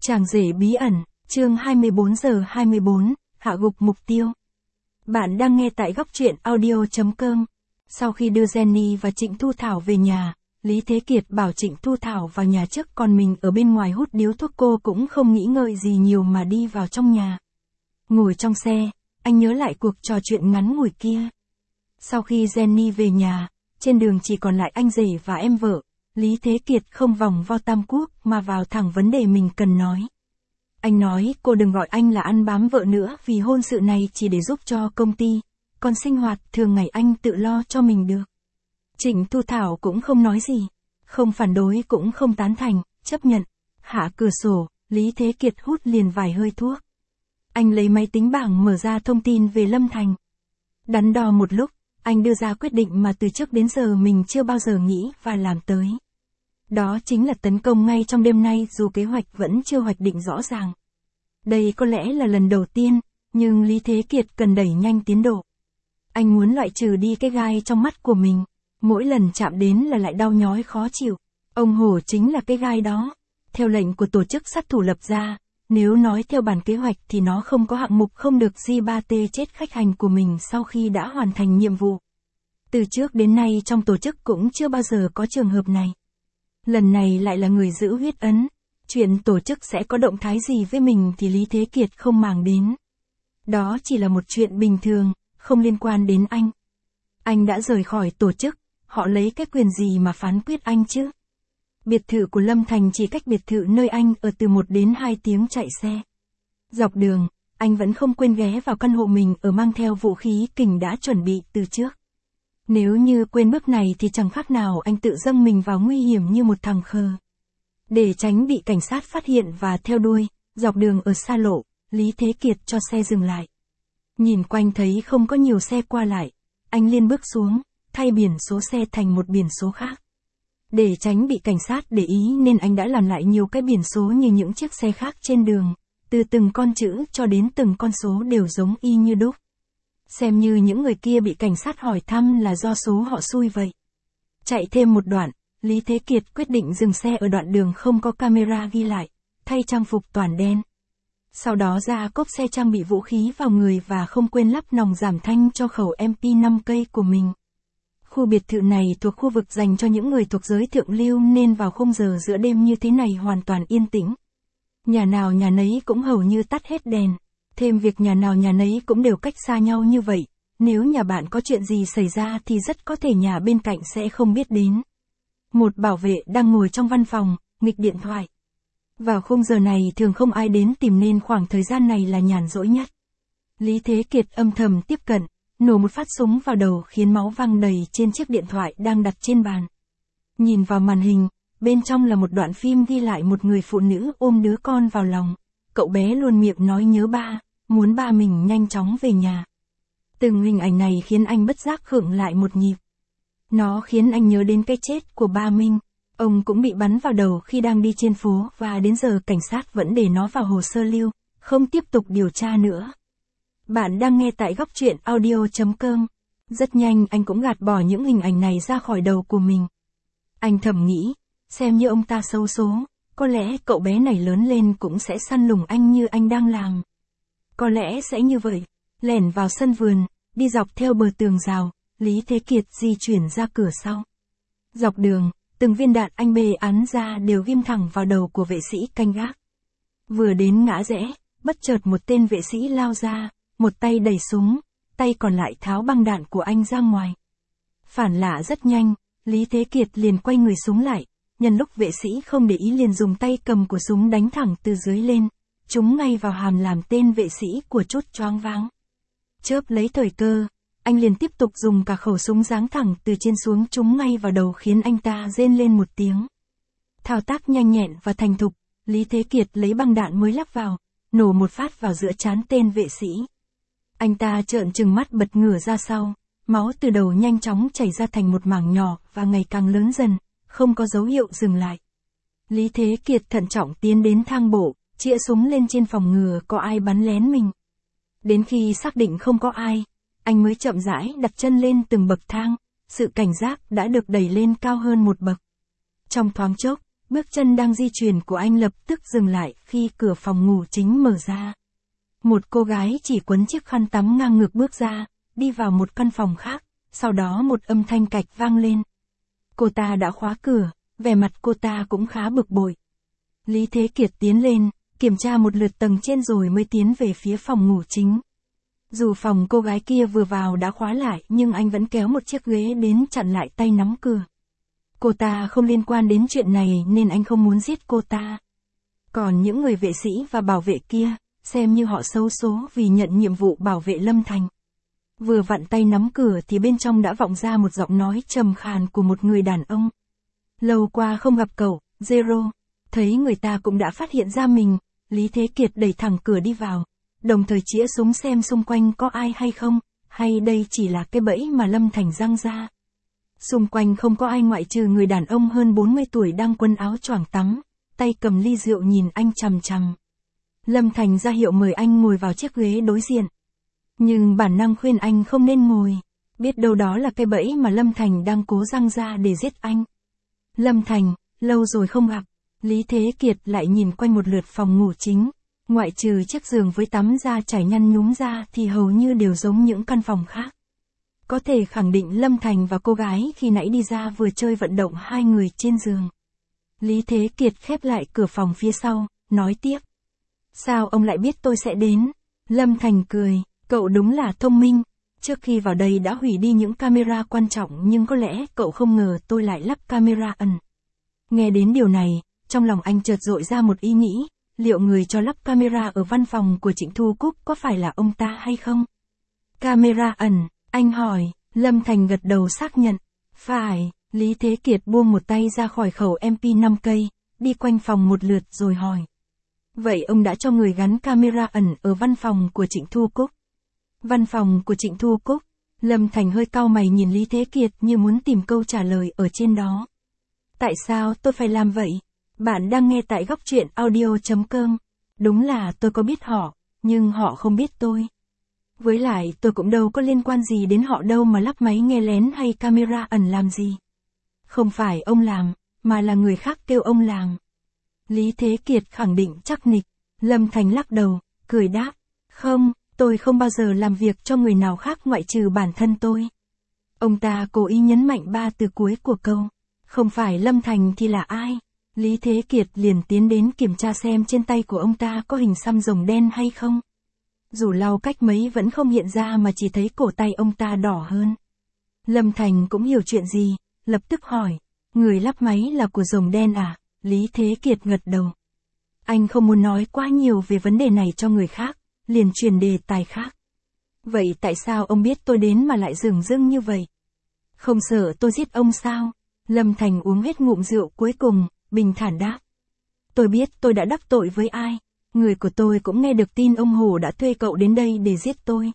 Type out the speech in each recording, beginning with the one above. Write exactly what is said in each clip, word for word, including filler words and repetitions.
Chàng rể bí ẩn, chương hai mươi bốn giờ hai mươi bốn, hạ gục mục tiêu. Bạn đang nghe tại góc truyện audio chấm com. Sau khi đưa Jenny và Trịnh Thu Thảo về nhà, Lý Thế Kiệt bảo Trịnh Thu Thảo vào nhà trước, còn mình ở bên ngoài hút điếu thuốc. Cô cũng không nghĩ ngợi gì nhiều mà đi vào trong nhà. Ngồi trong xe, anh nhớ lại cuộc trò chuyện ngắn ngủi kia. Sau khi Jenny về nhà, trên đường chỉ còn lại anh rể và em vợ. Lý Thế Kiệt không vòng vo tam quốc mà vào thẳng vấn đề mình cần nói. Anh nói cô đừng gọi anh là ăn bám vợ nữa, vì hôn sự này chỉ để giúp cho công ty, còn sinh hoạt thường ngày anh tự lo cho mình được. Trịnh Thu Thảo cũng không nói gì, không phản đối cũng không tán thành, chấp nhận. Hạ cửa sổ, Lý Thế Kiệt hút liền vài hơi thuốc. Anh lấy máy tính bảng mở ra thông tin về Lâm Thành. Đắn đo một lúc, anh đưa ra quyết định mà từ trước đến giờ mình chưa bao giờ nghĩ và làm tới. Đó chính là tấn công ngay trong đêm nay, dù kế hoạch vẫn chưa hoạch định rõ ràng. Đây có lẽ là lần đầu tiên, nhưng Lý Thế Kiệt cần đẩy nhanh tiến độ. Anh muốn loại trừ đi cái gai trong mắt của mình, mỗi lần chạm đến là lại đau nhói khó chịu. Ông Hổ chính là cái gai đó. Theo lệnh của tổ chức sát thủ lập ra, nếu nói theo bản kế hoạch thì nó không có hạng mục không được G ba T chết khách hành của mình sau khi đã hoàn thành nhiệm vụ. Từ trước đến nay trong tổ chức cũng chưa bao giờ có trường hợp này. Lần này lại là người giữ huyết ấn. Chuyện tổ chức sẽ có động thái gì với mình thì Lý Thế Kiệt không màng đến. Đó chỉ là một chuyện bình thường, không liên quan đến anh. Anh đã rời khỏi tổ chức, họ lấy cái quyền gì mà phán quyết anh chứ? Biệt thự của Lâm Thành chỉ cách biệt thự nơi anh ở từ một đến hai tiếng chạy xe. Dọc đường, anh vẫn không quên ghé vào căn hộ mình ở, mang theo vũ khí kình đã chuẩn bị từ trước. Nếu như quên bước này thì chẳng khác nào anh tự dâng mình vào nguy hiểm như một thằng khờ. Để tránh bị cảnh sát phát hiện và theo đuôi, dọc đường ở xa lộ, Lý Thế Kiệt cho xe dừng lại. Nhìn quanh thấy không có nhiều xe qua lại, anh liền bước xuống, thay biển số xe thành một biển số khác. Để tránh bị cảnh sát để ý nên anh đã làm lại nhiều cái biển số như những chiếc xe khác trên đường, từ từng con chữ cho đến từng con số đều giống y như đúc. Xem như những người kia bị cảnh sát hỏi thăm là do số họ xui vậy. Chạy thêm một đoạn, Lý Thế Kiệt quyết định dừng xe ở đoạn đường không có camera ghi lại, thay trang phục toàn đen. Sau đó ra cốp xe trang bị vũ khí vào người và không quên lắp nòng giảm thanh cho khẩu em pê năm cây của mình. Khu biệt thự này thuộc khu vực dành cho những người thuộc giới thượng lưu nên vào khung giờ giữa đêm như thế này hoàn toàn yên tĩnh. Nhà nào nhà nấy cũng hầu như tắt hết đèn. Thêm việc nhà nào nhà nấy cũng đều cách xa nhau như vậy, nếu nhà bạn có chuyện gì xảy ra thì rất có thể nhà bên cạnh sẽ không biết đến. Một bảo vệ đang ngồi trong văn phòng, nghịch điện thoại. Vào khung giờ này thường không ai đến tìm nên khoảng thời gian này là nhàn rỗi nhất. Lý Thế Kiệt âm thầm tiếp cận, nổ một phát súng vào đầu khiến máu văng đầy trên chiếc điện thoại đang đặt trên bàn. Nhìn vào màn hình, bên trong là một đoạn phim ghi lại một người phụ nữ ôm đứa con vào lòng. Cậu bé luôn miệng nói nhớ ba, muốn ba mình nhanh chóng về nhà. Từng hình ảnh này khiến anh bất giác khựng lại một nhịp. Nó khiến anh nhớ đến cái chết của ba Minh. Ông cũng bị bắn vào đầu khi đang đi trên phố và đến giờ cảnh sát vẫn để nó vào hồ sơ lưu, không tiếp tục điều tra nữa. Bạn đang nghe tại góc truyện audio chấm com. Rất nhanh anh cũng gạt bỏ những hình ảnh này ra khỏi đầu của mình. Anh thầm nghĩ, xem như ông ta xấu số, có lẽ cậu bé này lớn lên cũng sẽ săn lùng anh như anh đang làm. Có lẽ sẽ như vậy. Lẻn vào sân vườn, đi dọc theo bờ tường rào, Lý Thế Kiệt di chuyển ra cửa sau. Dọc đường, từng viên đạn anh bê án ra đều ghim thẳng vào đầu của vệ sĩ canh gác. Vừa đến ngã rẽ, bất chợt một tên vệ sĩ lao ra, một tay đẩy súng, tay còn lại tháo băng đạn của anh ra ngoài. Phản lạ rất nhanh, Lý Thế Kiệt liền quay người súng lại, nhân lúc vệ sĩ không để ý liền dùng tay cầm của súng đánh thẳng từ dưới lên, trúng ngay vào hàm làm tên vệ sĩ của chút choáng váng. Chớp lấy thời cơ, anh liền tiếp tục dùng cả khẩu súng giáng thẳng từ trên xuống trúng ngay vào đầu khiến anh ta rên lên một tiếng. Thao tác nhanh nhẹn và thành thục, Lý Thế Kiệt lấy băng đạn mới lắp vào, nổ một phát vào giữa trán tên vệ sĩ. Anh ta trợn trừng mắt bật ngửa ra sau, máu từ đầu nhanh chóng chảy ra thành một mảng nhỏ và ngày càng lớn dần, không có dấu hiệu dừng lại. Lý Thế Kiệt thận trọng tiến đến thang bộ, chĩa súng lên trên phòng ngừa có ai bắn lén mình. Đến khi xác định không có ai, anh mới chậm rãi đặt chân lên từng bậc thang, sự cảnh giác đã được đẩy lên cao hơn một bậc. Trong thoáng chốc, Bước chân đang di chuyển của anh lập tức dừng lại khi cửa phòng ngủ chính mở ra. Một cô gái chỉ quấn chiếc khăn tắm ngang ngực bước ra, đi vào một căn phòng khác, sau đó một âm thanh cạch vang lên. Cô ta đã khóa cửa, vẻ mặt cô ta cũng khá bực bội. Lý Thế Kiệt tiến lên, kiểm tra một lượt tầng trên rồi mới tiến về phía phòng ngủ chính. Dù phòng cô gái kia vừa vào đã khóa lại nhưng anh vẫn kéo một chiếc ghế đến chặn lại tay nắm cửa. Cô ta không liên quan đến chuyện này nên anh không muốn giết cô ta. Còn những người vệ sĩ và bảo vệ kia, xem như họ xấu số vì nhận nhiệm vụ bảo vệ Lâm Thành. Vừa vặn tay nắm cửa thì bên trong đã vọng ra một giọng nói trầm khàn của một người đàn ông. Lâu qua không gặp cậu, Zero. Thấy người ta cũng đã phát hiện ra mình, Lý Thế Kiệt đẩy thẳng cửa đi vào, đồng thời chĩa súng xem xung quanh có ai hay không, hay đây chỉ là cái bẫy mà Lâm Thành răng ra. Xung quanh không có ai ngoại trừ người đàn ông hơn bốn mươi tuổi đang quần áo choàng tắm, tay cầm ly rượu nhìn anh chằm chằm. Lâm Thành ra hiệu mời anh ngồi vào chiếc ghế đối diện. Nhưng bản năng khuyên anh không nên ngồi, biết đâu đó là cái bẫy mà Lâm Thành đang cố răng ra để giết anh. Lâm Thành, lâu rồi không gặp. Lý Thế Kiệt lại nhìn quanh một lượt phòng ngủ chính, ngoại trừ chiếc giường với tắm da trải nhăn nhúm ra thì hầu như đều giống những căn phòng khác. Có thể khẳng định Lâm Thành và cô gái khi nãy đi ra vừa chơi vận động hai người trên giường. Lý Thế Kiệt khép lại cửa phòng phía sau, nói tiếp. Sao ông lại biết tôi sẽ đến? Lâm Thành cười, cậu đúng là thông minh. Trước khi vào đây đã hủy đi những camera quan trọng nhưng có lẽ cậu không ngờ tôi lại lắp camera ẩn. Nghe đến điều này, trong lòng anh chợt dội ra một ý nghĩ, liệu người cho lắp camera ở văn phòng của Trịnh Thu Cúc có phải là ông ta hay không? Camera ẩn, anh hỏi, Lâm Thành gật đầu xác nhận. Phải, Lý Thế Kiệt buông một tay ra khỏi khẩu em pê năm cây, đi quanh phòng một lượt rồi hỏi. Vậy ông đã cho người gắn camera ẩn ở văn phòng của Trịnh Thu Cúc? Văn phòng của Trịnh Thu Cúc? Lâm Thành hơi cau mày nhìn Lý Thế Kiệt như muốn tìm câu trả lời ở trên đó. Tại sao tôi phải làm vậy? Bạn đang nghe tại góc truyện audio chấm com. Đúng là tôi có biết họ, nhưng họ không biết tôi. Với lại tôi cũng đâu có liên quan gì đến họ đâu mà lắp máy nghe lén hay camera ẩn làm gì. Không phải ông làm, mà là người khác kêu ông làm. Lý Thế Kiệt khẳng định chắc nịch. Lâm Thành lắc đầu, cười đáp. Không, tôi không bao giờ làm việc cho người nào khác ngoại trừ bản thân tôi. Ông ta cố ý nhấn mạnh ba từ cuối của câu. Không phải Lâm Thành thì là ai? Lý Thế Kiệt liền tiến đến kiểm tra xem trên tay của ông ta có hình xăm rồng đen hay không. Dù lau cách mấy vẫn không hiện ra mà chỉ thấy cổ tay ông ta đỏ hơn. Lâm Thành cũng hiểu chuyện gì, lập tức hỏi. Người lắp máy là của rồng đen à? Lý Thế Kiệt gật đầu. Anh không muốn nói quá nhiều về vấn đề này cho người khác, liền truyền đề tài khác. Vậy tại sao ông biết tôi đến mà lại dửng dưng như vậy? Không sợ tôi giết ông sao? Lâm Thành uống hết ngụm rượu cuối cùng, bình thản đáp. Tôi biết tôi đã đắc tội với ai. Người của tôi cũng nghe được tin ông Hồ đã thuê cậu đến đây để giết tôi.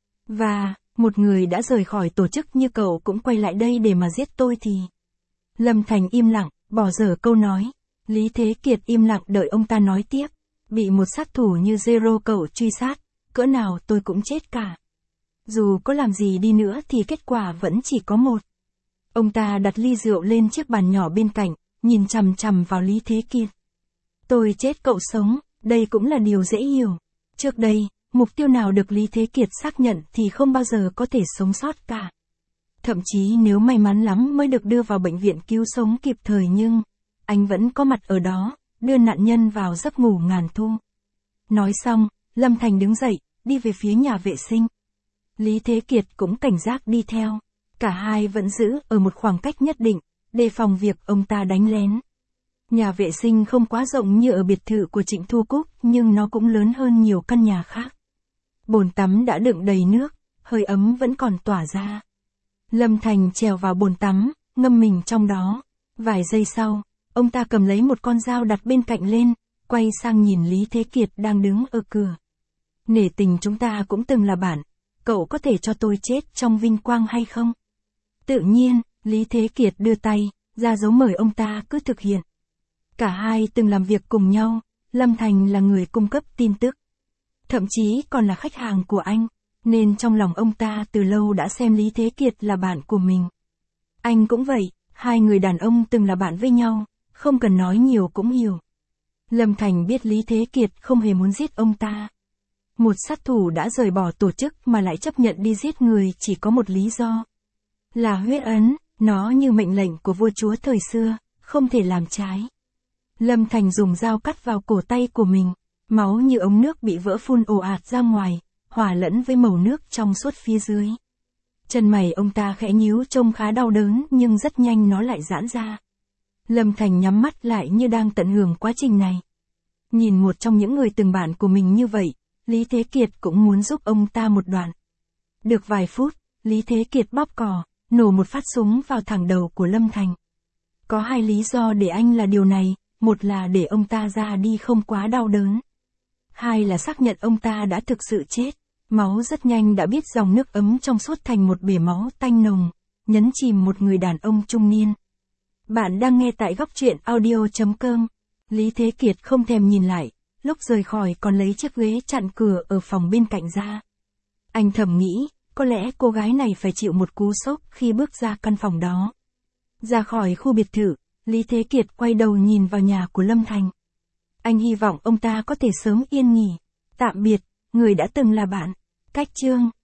Và, một người đã rời khỏi tổ chức như cậu cũng quay lại đây để mà giết tôi thì... Lâm Thành im lặng, bỏ dở câu nói. Lý Thế Kiệt im lặng đợi ông ta nói tiếp. Bị một sát thủ như Zero cậu truy sát, cỡ nào tôi cũng chết cả. Dù có làm gì đi nữa thì kết quả vẫn chỉ có một. Ông ta đặt ly rượu lên chiếc bàn nhỏ bên cạnh, nhìn chằm chằm vào Lý Thế Kiệt. Tôi chết cậu sống, đây cũng là điều dễ hiểu. Trước đây, mục tiêu nào được Lý Thế Kiệt xác nhận thì không bao giờ có thể sống sót cả. Thậm chí nếu may mắn lắm mới được đưa vào bệnh viện cứu sống kịp thời nhưng, anh vẫn có mặt ở đó, đưa nạn nhân vào giấc ngủ ngàn thu. Nói xong, Lâm Thành đứng dậy, đi về phía nhà vệ sinh. Lý Thế Kiệt cũng cảnh giác đi theo. Cả hai vẫn giữ ở một khoảng cách nhất định, đề phòng việc ông ta đánh lén. Nhà vệ sinh không quá rộng như ở biệt thự của Trịnh Thu Cúc, nhưng nó cũng lớn hơn nhiều căn nhà khác. Bồn tắm đã đựng đầy nước, hơi ấm vẫn còn tỏa ra. Lâm Thành trèo vào bồn tắm, ngâm mình trong đó. Vài giây sau, ông ta cầm lấy một con dao đặt bên cạnh lên, quay sang nhìn Lý Thế Kiệt đang đứng ở cửa. Nể tình chúng ta cũng từng là bạn, cậu có thể cho tôi chết trong vinh quang hay không? Tự nhiên, Lý Thế Kiệt đưa tay, ra dấu mời ông ta cứ thực hiện. Cả hai từng làm việc cùng nhau, Lâm Thành là người cung cấp tin tức. Thậm chí còn là khách hàng của anh, nên trong lòng ông ta từ lâu đã xem Lý Thế Kiệt là bạn của mình. Anh cũng vậy, hai người đàn ông từng là bạn với nhau, không cần nói nhiều cũng hiểu. Lâm Thành biết Lý Thế Kiệt không hề muốn giết ông ta. Một sát thủ đã rời bỏ tổ chức mà lại chấp nhận đi giết người chỉ có một lý do. Là huyết ấn, nó như mệnh lệnh của vua chúa thời xưa, không thể làm trái. Lâm Thành dùng dao cắt vào cổ tay của mình, máu như ống nước bị vỡ phun ồ ạt ra ngoài, hòa lẫn với màu nước trong suốt phía dưới. Chân mày ông ta khẽ nhíu trông khá đau đớn nhưng rất nhanh nó lại giãn ra. Lâm Thành nhắm mắt lại như đang tận hưởng quá trình này. Nhìn một trong những người từng bạn của mình như vậy, Lý Thế Kiệt cũng muốn giúp ông ta một đoạn. Được vài phút, Lý Thế Kiệt bóp cò, nổ một phát súng vào thẳng đầu của Lâm Thành. Có hai lý do để anh là điều này, một là để ông ta ra đi không quá đau đớn. Hai là xác nhận ông ta đã thực sự chết. Máu rất nhanh đã biết dòng nước ấm trong suốt thành một bể máu tanh nồng, nhấn chìm một người đàn ông trung niên. Bạn đang nghe tại góc truyện audio chấm com. Lý Thế Kiệt không thèm nhìn lại, lúc rời khỏi còn lấy chiếc ghế chặn cửa ở phòng bên cạnh ra. Anh thầm nghĩ, có lẽ cô gái này phải chịu một cú sốc khi bước ra căn phòng đó. Ra khỏi khu biệt thự, Lý Thế Kiệt quay đầu nhìn vào nhà của Lâm Thành. Anh hy vọng ông ta có thể sớm yên nghỉ. Tạm biệt, người đã từng là bạn. Cách chương